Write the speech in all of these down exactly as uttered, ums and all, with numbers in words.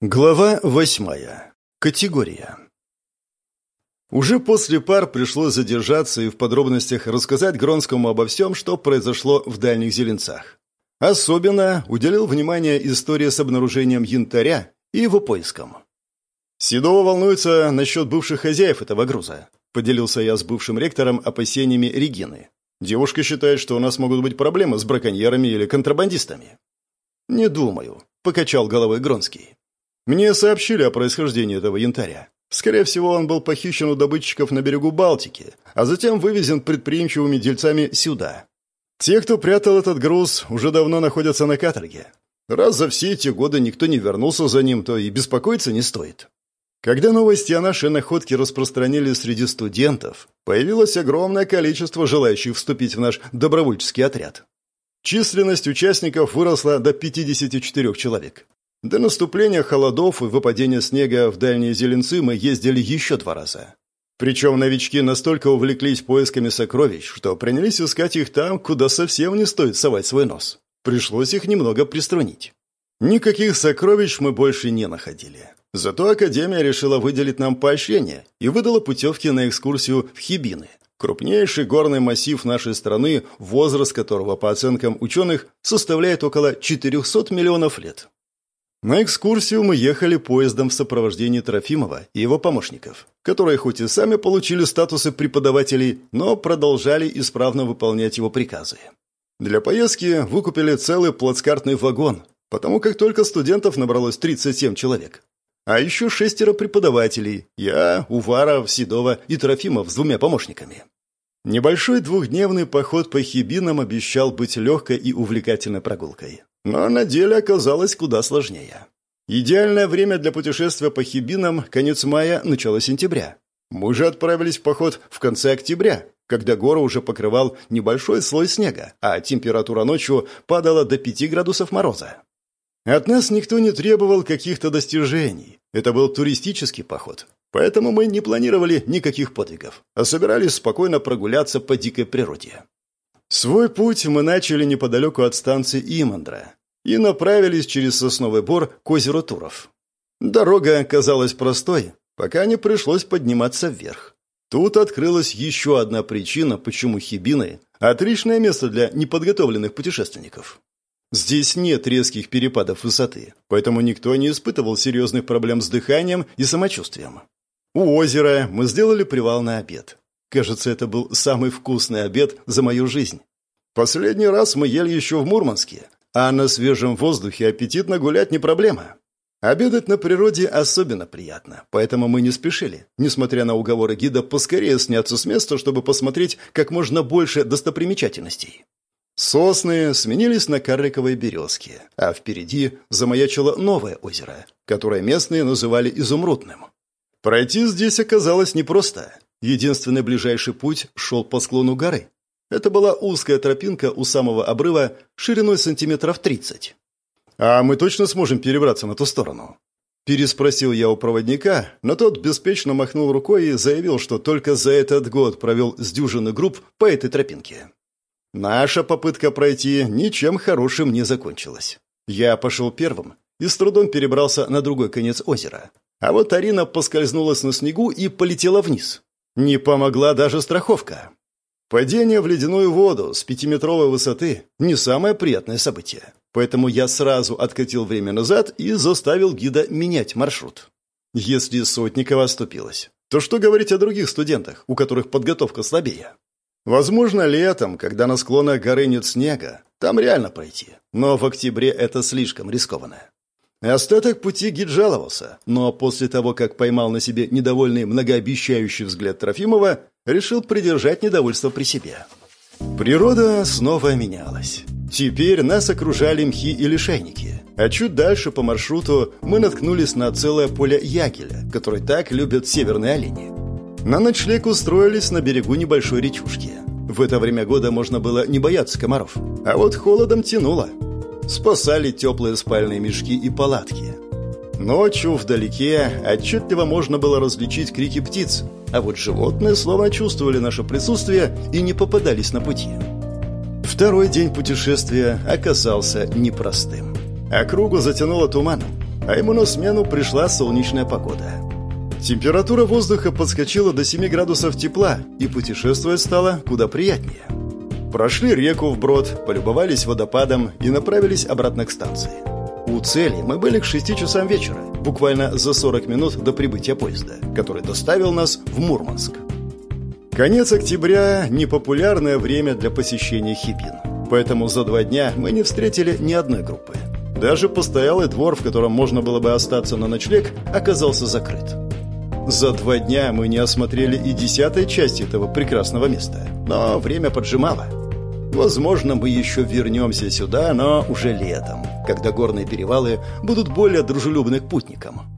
Глава восьмая. Категория. Уже после пар пришлось задержаться и в подробностях рассказать Гронскому обо всем, что произошло в Дальних Зеленцах. Особенно уделил внимание истории с обнаружением янтаря и его поиском. «Седова волнуется насчет бывших хозяев этого груза», — поделился я с бывшим ректором опасениями Регины. «Девушка считает, что у нас могут быть проблемы с браконьерами или контрабандистами». «Не думаю», — покачал головой Гронский. Мне сообщили о происхождении этого янтаря. Скорее всего, он был похищен у добытчиков на берегу Балтики, а затем вывезен предприимчивыми дельцами сюда. Те, кто прятал этот груз, уже давно находятся на каторге. Раз за все эти годы никто не вернулся за ним, то и беспокоиться не стоит. Когда новости о нашей находке распространились среди студентов, появилось огромное количество желающих вступить в наш добровольческий отряд. Численность участников выросла до пятидесяти четырёх человек. До наступления холодов и выпадения снега в Дальние Зеленцы мы ездили еще два раза. Причем новички настолько увлеклись поисками сокровищ, что принялись искать их там, куда совсем не стоит совать свой нос. Пришлось их немного приструнить. Никаких сокровищ мы больше не находили. Зато Академия решила выделить нам поощрение и выдала путевки на экскурсию в Хибины, крупнейший горный массив нашей страны, возраст которого, по оценкам ученых, составляет около четырехсот миллионов лет. На экскурсию мы ехали поездом в сопровождении Трофимова и его помощников, которые хоть и сами получили статусы преподавателей, но продолжали исправно выполнять его приказы. Для поездки выкупили целый плацкартный вагон, потому как только студентов набралось тридцать семь человек. А еще шестеро преподавателей – я, Уваров, Седова и Трофимов с двумя помощниками. Небольшой двухдневный поход по Хибинам обещал быть легкой и увлекательной прогулкой. Но на деле оказалось куда сложнее. Идеальное время для путешествия по Хибинам – конец мая, начало сентября. Мы же отправились в поход в конце октября, когда гору уже покрывал небольшой слой снега, а температура ночью падала до пяти градусов мороза. От нас никто не требовал каких-то достижений. Это был туристический поход, поэтому мы не планировали никаких подвигов, а собирались спокойно прогуляться по дикой природе. Свой путь мы начали неподалеку от станции Имандра и направились через Сосновый Бор к озеру Туров. Дорога оказалась простой, пока не пришлось подниматься вверх. Тут открылась еще одна причина, почему Хибины – отличное место для неподготовленных путешественников. Здесь нет резких перепадов высоты, поэтому никто не испытывал серьезных проблем с дыханием и самочувствием. У озера мы сделали привал на обед. Кажется, это был самый вкусный обед за мою жизнь. Последний раз мы ели еще в Мурманске, а на свежем воздухе аппетитно гулять не проблема. Обедать на природе особенно приятно, поэтому мы не спешили, несмотря на уговоры гида поскорее сняться с места, чтобы посмотреть как можно больше достопримечательностей. Сосны сменились на карликовые березки, а впереди замаячило новое озеро, которое местные называли Изумрудным. Пройти здесь оказалось непросто. Единственный ближайший путь шел по склону горы. Это была узкая тропинка у самого обрыва шириной сантиметров тридцать. «А мы точно сможем перебраться на ту сторону?» Переспросил я у проводника, но тот беспечно махнул рукой и заявил, что только за этот год провел с дюжины групп по этой тропинке. Наша попытка пройти ничем хорошим не закончилась. Я пошел первым и с трудом перебрался на другой конец озера. А вот Арина поскользнулась на снегу и полетела вниз. Не помогла даже страховка. Падение в ледяную воду с пятиметровой высоты – не самое приятное событие. Поэтому я сразу откатил время назад и заставил гида менять маршрут. Если Сотникова оступилась, то что говорить о других студентах, у которых подготовка слабее? Возможно, летом, когда на склонах горы нет снега, там реально пройти. Но в октябре это слишком рискованно. Остаток пути гид жаловался, но после того, как поймал на себе недовольный многообещающий взгляд Трофимова, решил придержать недовольство при себе. Природа снова менялась. Теперь нас окружали мхи и лишайники, а чуть дальше по маршруту мы наткнулись на целое поле ягеля, который так любят северные олени. На ночлег устроились на берегу небольшой речушки. В это время года можно было не бояться комаров, а вот холодом тянуло. Спасали теплые спальные мешки и палатки. Ночью вдалеке отчетливо можно было различить крики птиц, а вот животные словно чувствовали наше присутствие и не попадались на пути. Второй день путешествия оказался непростым. Округу затянуло туманом. а ему на смену пришла солнечная погода. Температура воздуха подскочила до семи градусов тепла, и путешествовать стало куда приятнее. Прошли реку вброд, полюбовались водопадом и направились обратно к станции. У цели мы были к шести часам вечера, буквально за сорок минут до прибытия поезда, который доставил нас в Мурманск. Конец октября – непопулярное время для посещения Хибин, поэтому за два дня мы не встретили ни одной группы. Даже постоялый двор, в котором можно было бы остаться на ночлег, оказался закрыт. За два дня мы не осмотрели и десятой части этого прекрасного места, но время поджимало. Возможно, мы еще вернемся сюда, но уже летом, когда горные перевалы будут более дружелюбны к путникам.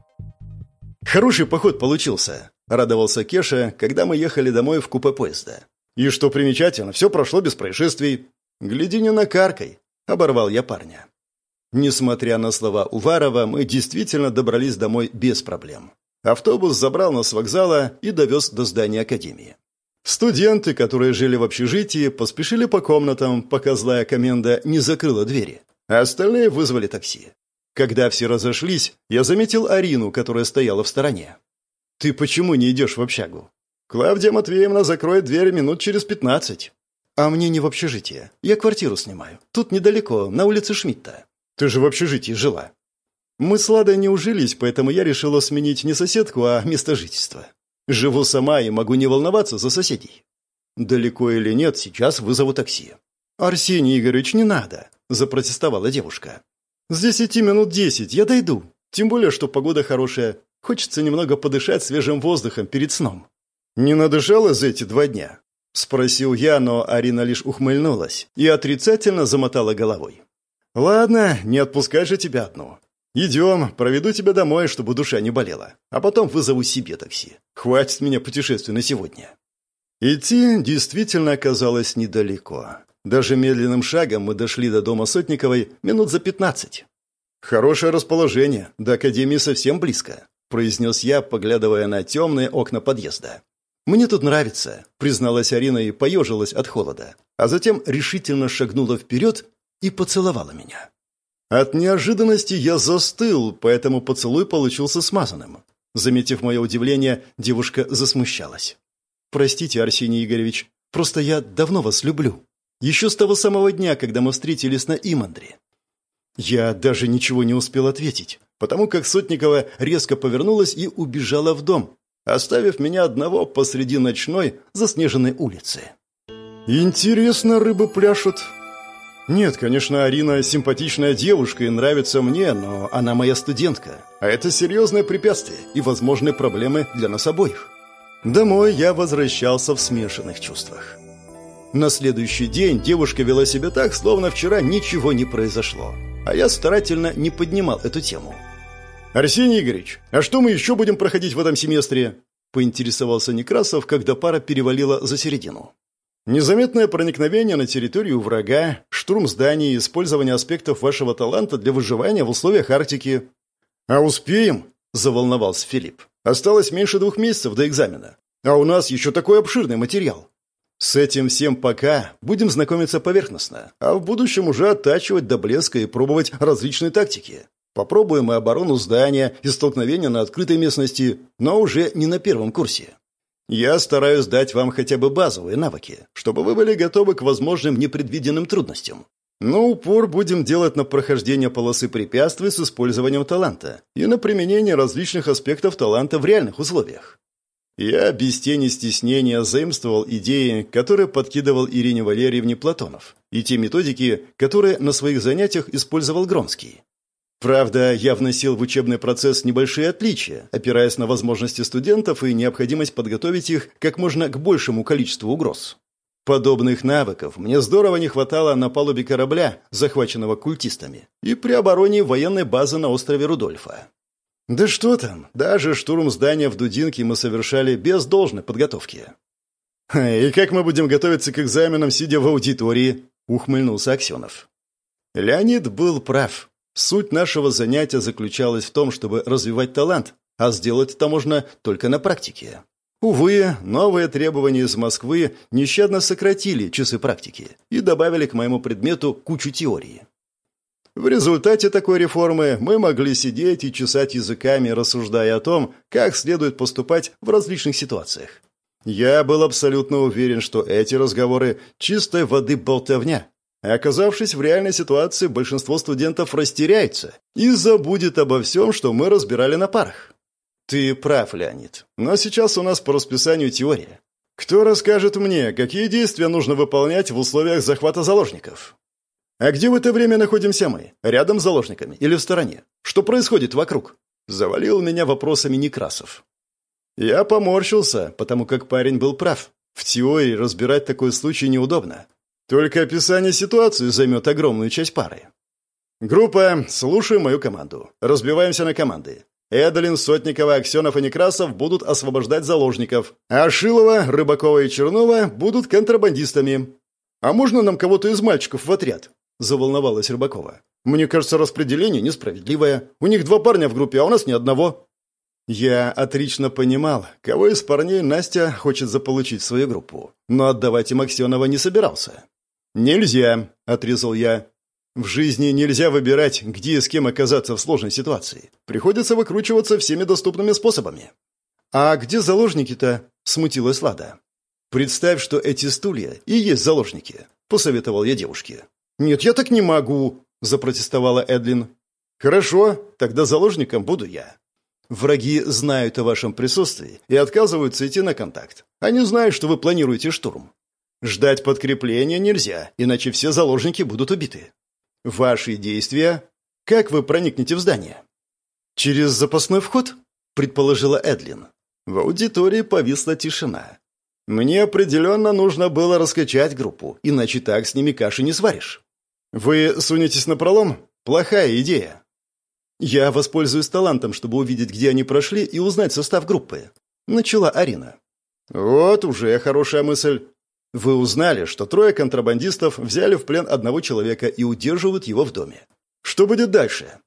«Хороший поход получился», — радовался Кеша, когда мы ехали домой в купе поезда. «И что примечательно, все прошло без происшествий». «Гляди, не накаркай», — оборвал я парня. Несмотря на слова Уварова, мы действительно добрались домой без проблем. Автобус забрал нас с вокзала и довез до здания академии. Студенты, которые жили в общежитии, поспешили по комнатам, пока злая коменда не закрыла двери, а остальные вызвали такси. Когда все разошлись, я заметил Арину, которая стояла в стороне. «Ты почему не идешь в общагу?» «Клавдия Матвеевна закроет дверь минут через пятнадцать». «А мне не в общежитие. Я квартиру снимаю. Тут недалеко, на улице Шмидта». «Ты же в общежитии жила». Мы с Ладой не ужились, поэтому я решила сменить не соседку, а место жительства. Живу сама и могу не волноваться за соседей. Далеко или нет, сейчас вызову такси. «Арсений Игоревич, не надо», – запротестовала девушка. «С десяти минут десять, я дойду. Тем более, что погода хорошая. Хочется немного подышать свежим воздухом перед сном». «Не надышала за эти два дня?» – спросил я, но Арина лишь ухмыльнулась и отрицательно замотала головой. «Ладно, не отпускай же тебя одну. Идем, проведу тебя домой, чтобы душа не болела, а потом вызову себе такси. Хватит меня путешествий на сегодня». Идти действительно оказалось недалеко. Даже медленным шагом мы дошли до дома Сотниковой минут за пятнадцать. «Хорошее расположение, до академии совсем близко», – произнес я, поглядывая на темные окна подъезда. «Мне тут нравится», – призналась Арина и поежилась от холода, а затем решительно шагнула вперед и поцеловала меня. От неожиданности я застыл, поэтому поцелуй получился смазанным. Заметив мое удивление, девушка засмущалась. «Простите, Арсений Игоревич, просто я давно вас люблю. Еще с того самого дня, когда мы встретились на Имандре». Я даже ничего не успел ответить, потому как Сотникова резко повернулась и убежала в дом, оставив меня одного посреди ночной заснеженной улицы. «Интересно, рыбы пляшут». Нет, конечно, Арина симпатичная девушка и нравится мне, но она моя студентка, а это серьезное препятствие и возможные проблемы для нас обоих. Домой я возвращался в смешанных чувствах. На следующий день девушка вела себя так, словно вчера ничего не произошло, а я старательно не поднимал эту тему. «Арсений Игоревич, а что мы еще будем проходить в этом семестре?» – поинтересовался Некрасов, когда пара перевалила за середину. «Незаметное проникновение на территорию врага, штурм зданий и использование аспектов вашего таланта для выживания в условиях Арктики». «А успеем?» – заволновался Филипп. «Осталось меньше двух месяцев до экзамена. А у нас еще такой обширный материал». «С этим всем пока будем знакомиться поверхностно, а в будущем уже оттачивать до блеска и пробовать различные тактики. Попробуем и оборону здания, и столкновения на открытой местности, но уже не на первом курсе. Я стараюсь дать вам хотя бы базовые навыки, чтобы вы были готовы к возможным непредвиденным трудностям. Но упор будем делать на прохождение полосы препятствий с использованием таланта и на применение различных аспектов таланта в реальных условиях». Я без тени стеснения заимствовал идеи, которые подкидывал Ирине Валерьевне Платонов, и те методики, которые на своих занятиях использовал Гронский. Правда, я вносил в учебный процесс небольшие отличия, опираясь на возможности студентов и необходимость подготовить их как можно к большему количеству угроз. Подобных навыков мне здорово не хватало на палубе корабля, захваченного культистами, и при обороне военной базы на острове Рудольфа. Да что там, даже штурм здания в Дудинке мы совершали без должной подготовки. «И как мы будем готовиться к экзаменам, сидя в аудитории?» – ухмыльнулся Аксенов. Леонид был прав. Суть нашего занятия заключалась в том, чтобы развивать талант, а сделать это можно только на практике. Увы, новые требования из Москвы нещадно сократили часы практики и добавили к моему предмету кучу теории. В результате такой реформы мы могли сидеть и чесать языками, рассуждая о том, как следует поступать в различных ситуациях. Я был абсолютно уверен, что эти разговоры чистой воды болтовня. Оказавшись в реальной ситуации, большинство студентов растеряется и забудет обо всем, что мы разбирали на парах. Ты прав, Леонид. Но сейчас у нас по расписанию теория. Кто расскажет мне, какие действия нужно выполнять в условиях захвата заложников? А где в это время находимся мы? Рядом с заложниками или в стороне? Что происходит вокруг? Завалил меня вопросами Некрасов. Я поморщился, потому как парень был прав. В теории разбирать такой случай неудобно. Только описание ситуации займет огромную часть пары. Группа, слушай мою команду. Разбиваемся на команды. Эдолин, Сотникова, Аксенов и Некрасов будут освобождать заложников, а Шилова, Рыбакова и Чернова будут контрабандистами. «А можно нам кого-то из мальчиков в отряд?» – заволновалась Рыбакова. «Мне кажется, распределение несправедливое. У них два парня в группе, а у нас ни одного». Я отлично понимал, кого из парней Настя хочет заполучить в свою группу, но отдавать им Аксенова не собирался. «Нельзя», – отрезал я. В жизни нельзя выбирать, где и с кем оказаться в сложной ситуации. Приходится выкручиваться всеми доступными способами. «А где заложники-то?» – смутилась Лада. «Представь, что эти стулья и есть заложники», – посоветовал я девушке. «Нет, я так не могу», – запротестовала Эдлин. «Хорошо, тогда заложником буду я». Враги знают о вашем присутствии и отказываются идти на контакт. Они знают, что вы планируете штурм. Ждать подкрепления нельзя, иначе все заложники будут убиты. Ваши действия? Как вы проникнете в здание? Через запасной вход? Предположила Эдлин. В аудитории повисла тишина. Мне определенно нужно было раскачать группу, иначе так с ними каши не сваришь. Вы сунетесь напролом? Плохая идея. Я воспользуюсь талантом, чтобы увидеть, где они прошли, и узнать состав группы. Начала Арина. Вот уже хорошая мысль. Вы узнали, что трое контрабандистов взяли в плен одного человека и удерживают его в доме. Что будет дальше?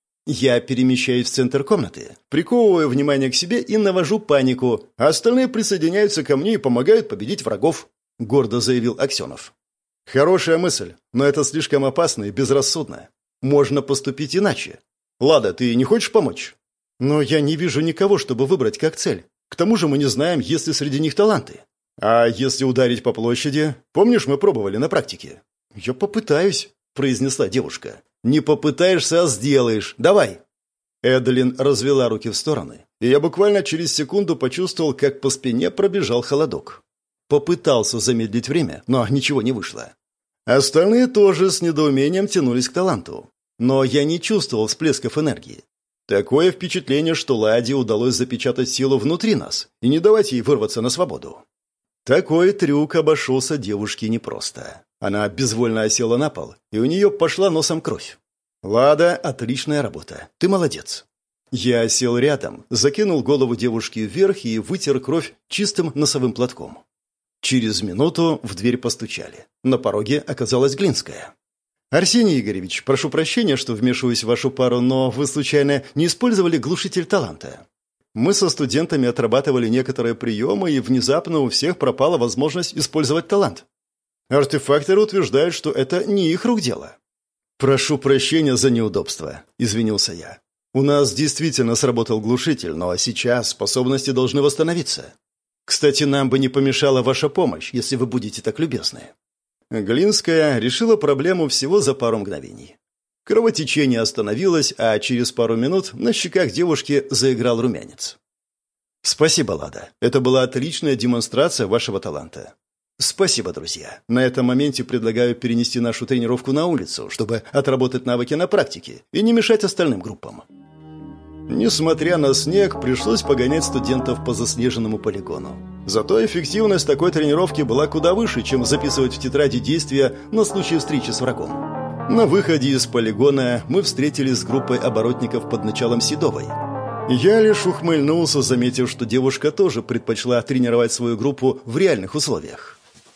Я перемещаюсь в центр комнаты, приковываю внимание к себе и навожу панику, а остальные присоединяются ко мне и помогают победить врагов, гордо заявил Аксенов. Хорошая мысль, но это слишком опасно и безрассудно. Можно поступить иначе. Лада, ты не хочешь помочь? Но я не вижу никого, чтобы выбрать как цель. К тому же мы не знаем, есть ли среди них таланты. А если ударить по площади? Помнишь, мы пробовали на практике? Я попытаюсь, произнесла девушка. Не попытаешься, а сделаешь. Давай. Эдлин развела руки в стороны, и я буквально через секунду почувствовал, как по спине пробежал холодок. Попытался замедлить время, но ничего не вышло. Остальные тоже с недоумением тянулись к таланту. Но я не чувствовал всплесков энергии. Такое впечатление, что Ладе удалось запечатать силу внутри нас и не давать ей вырваться на свободу. Такой трюк обошелся девушке непросто. Она безвольно осела на пол, и у нее пошла носом кровь. «Лада, отличная работа. Ты молодец». Я сел рядом, закинул голову девушки вверх и вытер кровь чистым носовым платком. Через минуту в дверь постучали. На пороге оказалась Глинская. «Арсений Игоревич, прошу прощения, что вмешиваюсь в вашу пару, но вы, случайно, не использовали глушитель таланта? Мы со студентами отрабатывали некоторые приемы, и внезапно у всех пропала возможность использовать талант. Артефакторы утверждают, что это не их рук дело». «Прошу прощения за неудобство», — извинился я. «У нас действительно сработал глушитель, но сейчас способности должны восстановиться. Кстати, нам бы не помешала ваша помощь, если вы будете так любезны». Глинская решила проблему всего за пару мгновений. Кровотечение остановилось, а через пару минут на щеках девушки заиграл румянец. «Спасибо, Лада. Это была отличная демонстрация вашего таланта. Спасибо, друзья. На этом моменте предлагаю перенести нашу тренировку на улицу, чтобы отработать навыки на практике и не мешать остальным группам». Несмотря на снег, пришлось погонять студентов по заснеженному полигону. Зато эффективность такой тренировки была куда выше, чем записывать в тетради действия на случай встречи с врагом. На выходе из полигона мы встретились с группой оборотников под началом Седовой. Я лишь ухмыльнулся, заметив, что девушка тоже предпочла тренировать свою группу в реальных условиях.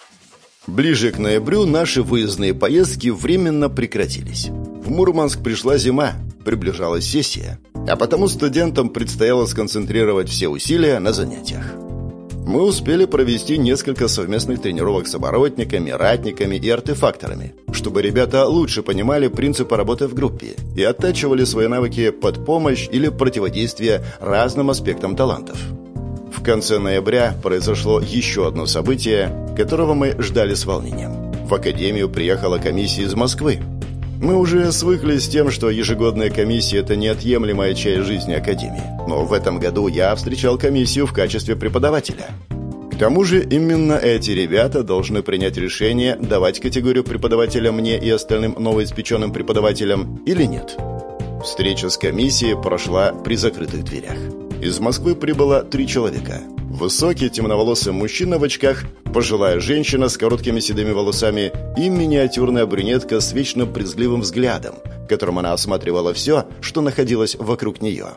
Ближе к ноябрю наши выездные поездки временно прекратились. В Мурманск пришла зима, приближалась сессия, а потому студентам предстояло сконцентрировать все усилия на занятиях. Мы успели провести несколько совместных тренировок с оборотниками, ратниками и артефакторами, чтобы ребята лучше понимали принципы работы в группе и оттачивали свои навыки под помощь или противодействие разным аспектам талантов. В конце ноября произошло еще одно событие, которого мы ждали с волнением. В академию приехала комиссия из Москвы. Мы уже свыклись с тем, что ежегодная комиссия – это неотъемлемая часть жизни академии. Но в этом году я встречал комиссию в качестве преподавателя. К тому же именно эти ребята должны принять решение, давать категорию преподавателя мне и остальным новоиспеченным преподавателям или нет. Встреча с комиссией прошла при закрытых дверях. Из Москвы прибыло три человека. Высокий темноволосый мужчина в очках, пожилая женщина с короткими седыми волосами и миниатюрная брюнетка с вечно брезгливым взглядом, которым она осматривала все, что находилось вокруг нее.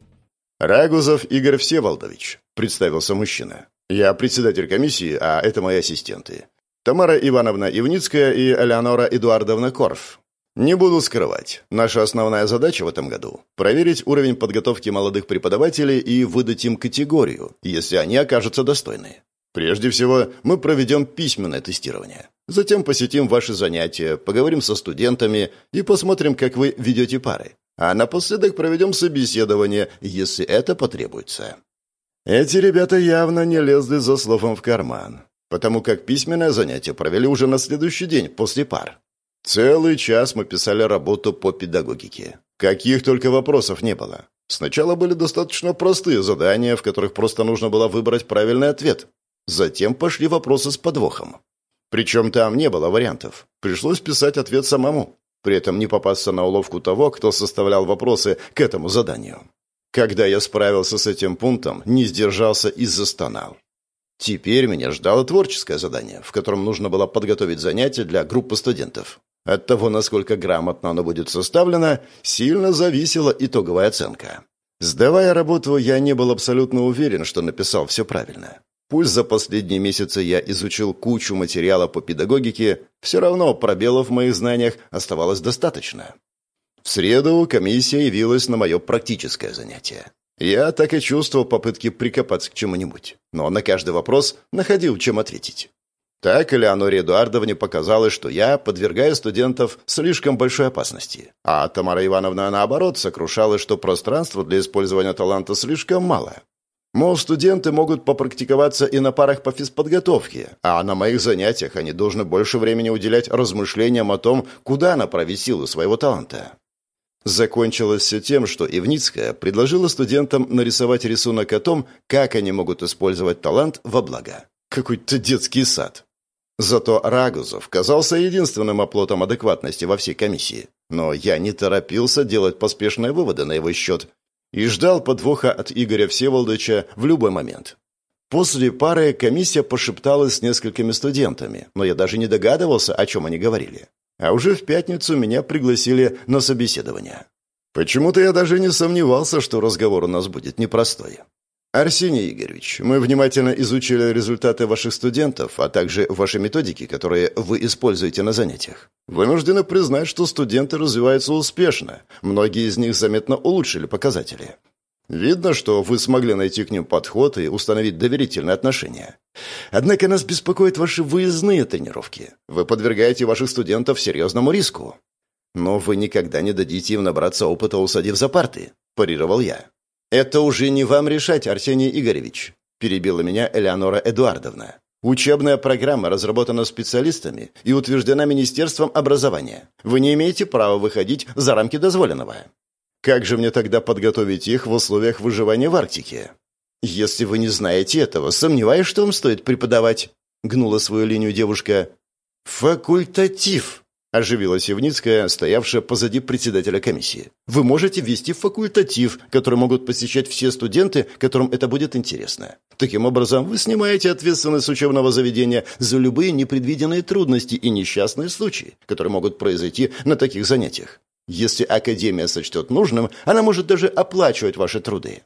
«Рагузов Игорь Всеволодович», — представился мужчина. «Я председатель комиссии, а это мои ассистенты. Тамара Ивановна Ивницкая и Элеонора Эдуардовна Корф. Не буду скрывать, наша основная задача в этом году – проверить уровень подготовки молодых преподавателей и выдать им категорию, если они окажутся достойны. Прежде всего, мы проведем письменное тестирование. Затем посетим ваши занятия, поговорим со студентами и посмотрим, как вы ведете пары. А напоследок проведем собеседование, если это потребуется». Эти ребята явно не лезли за словом в карман, потому как письменное занятие провели уже на следующий день после пар. Целый час мы писали работу по педагогике. Каких только вопросов не было. Сначала были достаточно простые задания, в которых просто нужно было выбрать правильный ответ. Затем пошли вопросы с подвохом. Причем там не было вариантов. Пришлось писать ответ самому. При этом не попасться на уловку того, кто составлял вопросы к этому заданию. Когда я справился с этим пунктом, не сдержался и застонал. Теперь меня ждало творческое задание, в котором нужно было подготовить занятия для группы студентов. От того, насколько грамотно оно будет составлено, сильно зависела итоговая оценка. Сдавая работу, я не был абсолютно уверен, что написал все правильно. Пусть за последние месяцы я изучил кучу материала по педагогике, все равно пробелов в моих знаниях оставалось достаточно. В среду комиссия явилась на мое практическое занятие. Я так и чувствовал попытки прикопаться к чему-нибудь, но на каждый вопрос находил, чем ответить. Так Элеоноре Эдуардовне показалось, что я подвергаю студентов слишком большой опасности, а Тамара Ивановна, наоборот, сокрушалась, что пространства для использования таланта слишком мало. Мол, студенты могут попрактиковаться и на парах по физподготовке, а на моих занятиях они должны больше времени уделять размышлениям о том, куда направить силы своего таланта. Закончилось все тем, что Ивницкая предложила студентам нарисовать рисунок о том, как они могут использовать талант во благо. Какой-то детский сад. Зато Рагузов казался единственным оплотом адекватности во всей комиссии. Но я не торопился делать поспешные выводы на его счет и ждал подвоха от Игоря Всеволодовича в любой момент. После пары комиссия пошепталась с несколькими студентами, но я даже не догадывался, о чем они говорили. А уже в пятницу меня пригласили на собеседование. Почему-то я даже не сомневался, что разговор у нас будет непростой. «Арсений Игоревич, мы внимательно изучили результаты ваших студентов, а также ваши методики, которые вы используете на занятиях. Вынуждены признать, что студенты развиваются успешно. Многие из них заметно улучшили показатели. Видно, что вы смогли найти к ним подход и установить доверительные отношения. Однако нас беспокоят ваши выездные тренировки. Вы подвергаете ваших студентов серьезному риску. Но вы никогда не дадите им набраться опыта, усадив за парты», – парировал я. «Это уже не вам решать, Арсений Игоревич», – перебила меня Элеонора Эдуардовна. «Учебная программа разработана специалистами и утверждена Министерством образования. Вы не имеете права выходить за рамки дозволенного. Как же мне тогда подготовить их в условиях выживания в Арктике? Если вы не знаете этого, сомневаюсь, что вам стоит преподавать», – гнула свою линию девушка. «Факультатив», – оживилась Ивницкая, стоявшая позади председателя комиссии. «Вы можете ввести факультатив, который могут посещать все студенты, которым это будет интересно. Таким образом, вы снимаете ответственность с учебного заведения за любые непредвиденные трудности и несчастные случаи, которые могут произойти на таких занятиях. Если академия сочтет нужным, она может даже оплачивать ваши труды».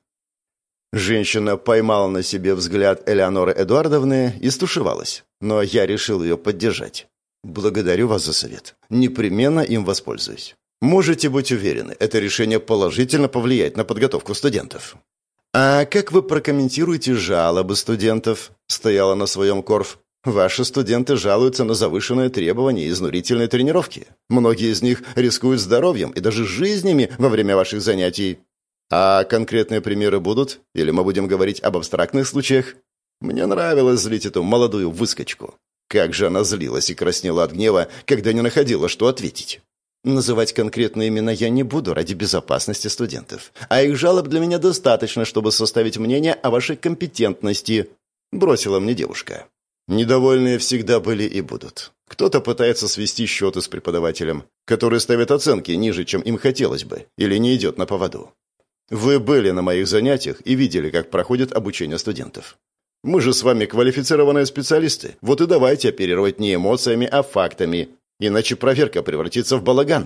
Женщина поймала на себе взгляд Элеоноры Эдуардовны и стушевалась, но я решил ее поддержать. «Благодарю вас за совет. Непременно им воспользуюсь. Можете быть уверены, это решение положительно повлияет на подготовку студентов». «А как вы прокомментируете жалобы студентов?» стояла на своем Корф. «Ваши студенты жалуются на завышенные требования и изнурительные тренировки. Многие из них рискуют здоровьем и даже жизнями во время ваших занятий. А конкретные примеры будут? Или мы будем говорить об абстрактных случаях?» Мне нравилось злить эту молодую выскочку. Как же она злилась и краснела от гнева, когда не находила, что ответить. Называть конкретные имена я не буду ради безопасности студентов. А их жалоб для меня достаточно, чтобы составить мнение о вашей компетентности, бросила мне девушка. Недовольные всегда были и будут. Кто-то пытается свести счеты с преподавателем, который ставит оценки ниже, чем им хотелось бы, или не идет на поводу. Вы были на моих занятиях и видели, как проходит обучение студентов. Мы же с вами квалифицированные специалисты. Вот и давайте оперировать не эмоциями, а фактами. Иначе проверка превратится в балаган.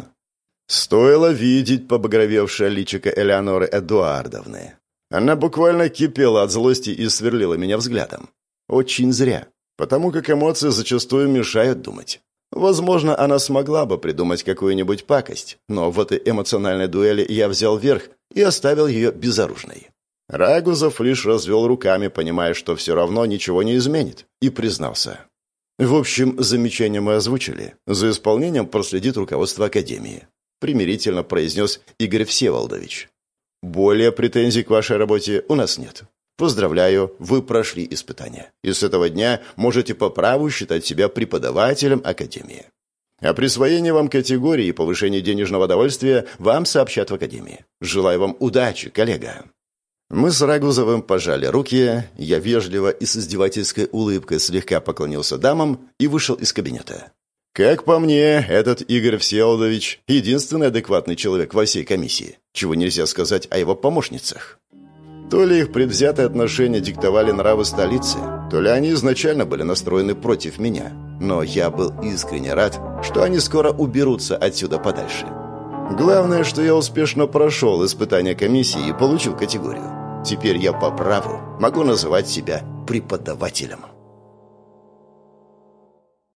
Стоило видеть побагровевшее личико Элеоноры Эдуардовны. Она буквально кипела от злости и сверлила меня взглядом. Очень зря, потому как эмоции зачастую мешают думать. Возможно, она смогла бы придумать какую-нибудь пакость, но в этой эмоциональной дуэли я взял верх и оставил ее безоружной. Рагузов лишь развел руками, понимая, что все равно ничего не изменит, и признался. В общем, замечание мы озвучили. За исполнением проследит руководство Академии. Примирительно произнес Игорь Всеволодович. Более претензий к вашей работе у нас нет. Поздравляю, вы прошли испытания. И с этого дня можете по праву считать себя преподавателем Академии. О присвоении вам категории и повышении денежного довольствия вам сообщат в Академии. Желаю вам удачи, коллега. Мы с Рагузовым пожали руки, я вежливо и с издевательской улыбкой слегка поклонился дамам и вышел из кабинета. Как по мне, этот Игорь Всеволодович – единственный адекватный человек во всей комиссии, чего нельзя сказать о его помощницах. То ли их предвзятые отношения диктовали нравы столицы, то ли они изначально были настроены против меня, но я был искренне рад, что они скоро уберутся отсюда подальше. Главное, что я успешно прошел испытание комиссии и получил категорию. Теперь я по праву могу называть себя преподавателем.